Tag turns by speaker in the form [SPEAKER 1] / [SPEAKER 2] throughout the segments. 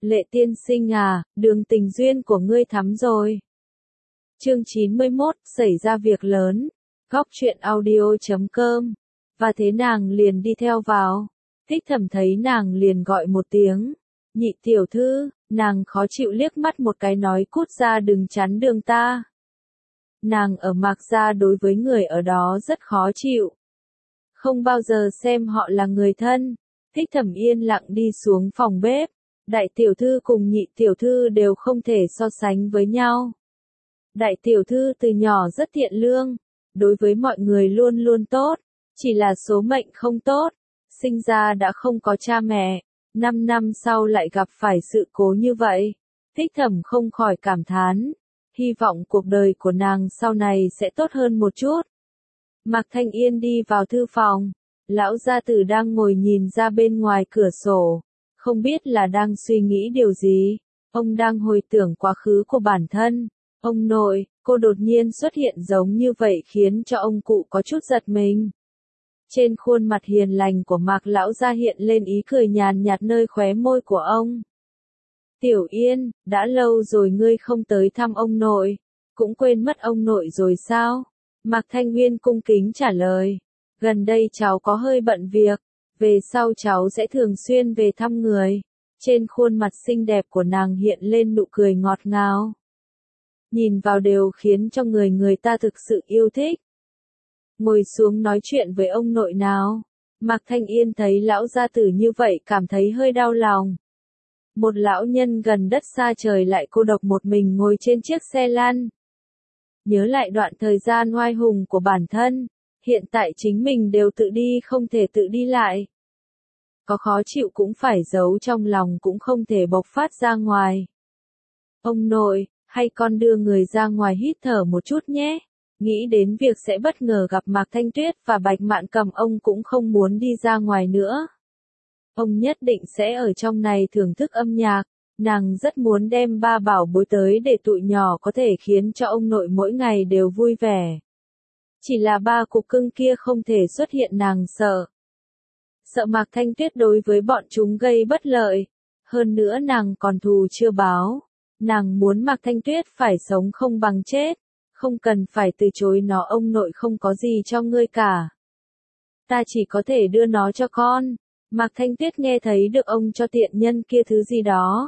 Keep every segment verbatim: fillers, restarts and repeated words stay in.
[SPEAKER 1] Lệ tiên sinh à, đường tình duyên của ngươi thắm rồi. Chương chín mươi mốt, xảy ra việc lớn. Góc truyện audio chấm com. Và thế nàng liền đi theo vào. Thích Thẩm thấy nàng liền gọi một tiếng. Nhị tiểu thư, nàng khó chịu liếc mắt một cái nói cút ra đừng chắn đường ta. Nàng ở Mạc Gia đối với người ở đó rất khó chịu. Không bao giờ xem họ là người thân. Thích Thẩm yên lặng đi xuống phòng bếp. Đại tiểu thư cùng nhị tiểu thư đều không thể so sánh với nhau. Đại tiểu thư từ nhỏ rất thiện lương, đối với mọi người luôn luôn tốt, chỉ là số mệnh không tốt, sinh ra đã không có cha mẹ, năm năm sau lại gặp phải sự cố như vậy. Thích Thẩm không khỏi cảm thán, hy vọng cuộc đời của nàng sau này sẽ tốt hơn một chút. Mạc Thanh Yên đi vào thư phòng, lão gia tử đang ngồi nhìn ra bên ngoài cửa sổ, không biết là đang suy nghĩ điều gì, ông đang hồi tưởng quá khứ của bản thân. Ông nội, cô đột nhiên xuất hiện giống như vậy khiến cho ông cụ có chút giật mình. Trên khuôn mặt hiền lành của Mạc lão gia hiện lên ý cười nhàn nhạt nơi khóe môi của ông. Tiểu Yên, đã lâu rồi ngươi không tới thăm ông nội, cũng quên mất ông nội rồi sao? Mạc Thanh Nguyên cung kính trả lời, gần đây cháu có hơi bận việc, về sau cháu sẽ thường xuyên về thăm người. Trên khuôn mặt xinh đẹp của nàng hiện lên nụ cười ngọt ngào. Nhìn vào đều khiến cho người người ta thực sự yêu thích. Ngồi xuống nói chuyện với ông nội nào. Mạc Thanh Yên thấy lão gia tử như vậy cảm thấy hơi đau lòng. Một lão nhân gần đất xa trời lại cô độc một mình ngồi trên chiếc xe lăn. Nhớ lại đoạn thời gian oai hùng của bản thân, hiện tại chính mình đều tự đi không thể tự đi lại. Có khó chịu cũng phải giấu trong lòng cũng không thể bộc phát ra ngoài. Ông nội, hay con đưa người ra ngoài hít thở một chút nhé. Nghĩ đến việc sẽ bất ngờ gặp Mạc Thanh Tuyết và Bạch Mạn Cầm ông cũng không muốn đi ra ngoài nữa. Ông nhất định sẽ ở trong này thưởng thức âm nhạc, nàng rất muốn đem ba bảo bối tới để tụi nhỏ có thể khiến cho ông nội mỗi ngày đều vui vẻ. Chỉ là ba cục cưng kia không thể xuất hiện nàng sợ. Sợ Mạc Thanh Tuyết đối với bọn chúng gây bất lợi, hơn nữa nàng còn thù chưa báo. Nàng muốn Mạc Thanh Tuyết phải sống không bằng chết, không cần phải từ chối nó ông nội không có gì cho ngươi cả. Ta chỉ có thể đưa nó cho con. Mạc Thanh Tuyết nghe thấy được ông cho tiện nhân kia thứ gì đó.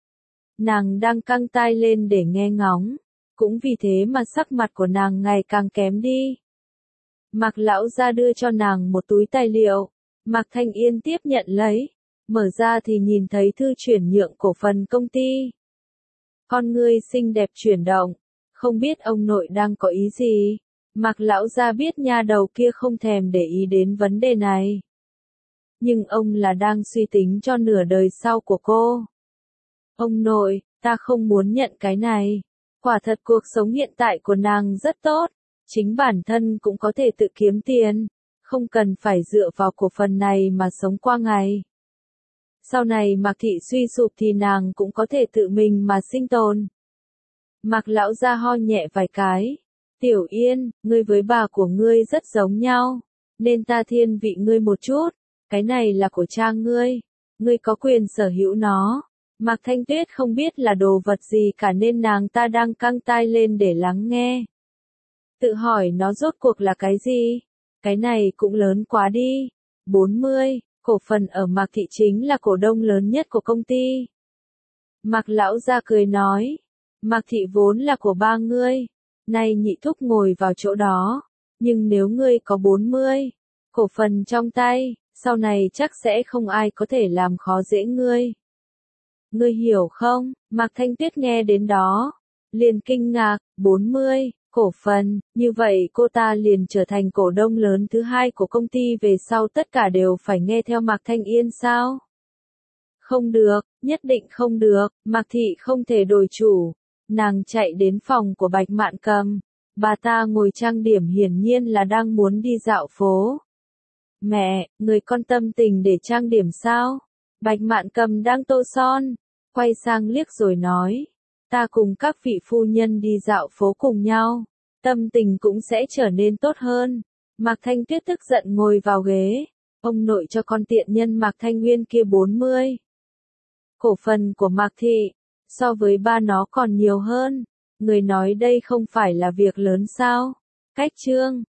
[SPEAKER 1] Nàng đang căng tai lên để nghe ngóng, cũng vì thế mà sắc mặt của nàng ngày càng kém đi. Mạc lão ra đưa cho nàng một túi tài liệu, Mạc Thanh Yên tiếp nhận lấy, mở ra thì nhìn thấy thư chuyển nhượng cổ phần công ty. Con ngươi xinh đẹp chuyển động, không biết ông nội đang có ý gì. Mạc lão gia biết nha đầu kia không thèm để ý đến vấn đề này. Nhưng ông là đang suy tính cho nửa đời sau của cô. Ông nội, ta không muốn nhận cái này. Quả thật cuộc sống hiện tại của nàng rất tốt, chính bản thân cũng có thể tự kiếm tiền, không cần phải dựa vào cổ phần này mà sống qua ngày. Sau này Mạc thị suy sụp thì nàng cũng có thể tự mình mà sinh tồn. Mạc lão gia ho nhẹ vài cái. Tiểu Yên, ngươi với bà của ngươi rất giống nhau, nên ta thiên vị ngươi một chút. Cái này là của cha ngươi, ngươi có quyền sở hữu nó. Mạc Thanh Tuyết không biết là đồ vật gì cả nên nàng ta đang căng tai lên để lắng nghe. Tự hỏi nó rốt cuộc là cái gì? Cái này cũng lớn quá đi. bốn mươi, cổ phần ở Mạc thị chính là cổ đông lớn nhất của công ty. Mạc lão gia cười nói, Mạc thị vốn là của ba ngươi, nay nhị thúc ngồi vào chỗ đó, nhưng nếu ngươi có bốn mươi cổ phần trong tay, sau này chắc sẽ không ai có thể làm khó dễ ngươi. Ngươi hiểu không? Mạc Thanh Tuyết nghe đến đó, liền kinh ngạc, bốn mươi cổ phần, như vậy cô ta liền trở thành cổ đông lớn thứ hai của công ty về sau tất cả đều phải nghe theo Mạc Thanh Yên sao? Không được, nhất định không được, Mạc thị không thể đổi chủ. Nàng chạy đến phòng của Bạch Mạn Cầm, bà ta ngồi trang điểm hiển nhiên là đang muốn đi dạo phố. Mẹ, người con tâm tình để trang điểm sao? Bạch Mạn Cầm đang tô son, quay sang liếc rồi nói, ta cùng các vị phu nhân đi dạo phố cùng nhau, tâm tình cũng sẽ trở nên tốt hơn. Mạc Thanh Tuyết tức giận ngồi vào ghế, ông nội cho con tiện nhân Mạc Thanh Nguyên kia bốn mươi Cổ phần của Mạc Thị, so với ba nó còn nhiều hơn. Người nói đây không phải là việc lớn sao? Cách Trương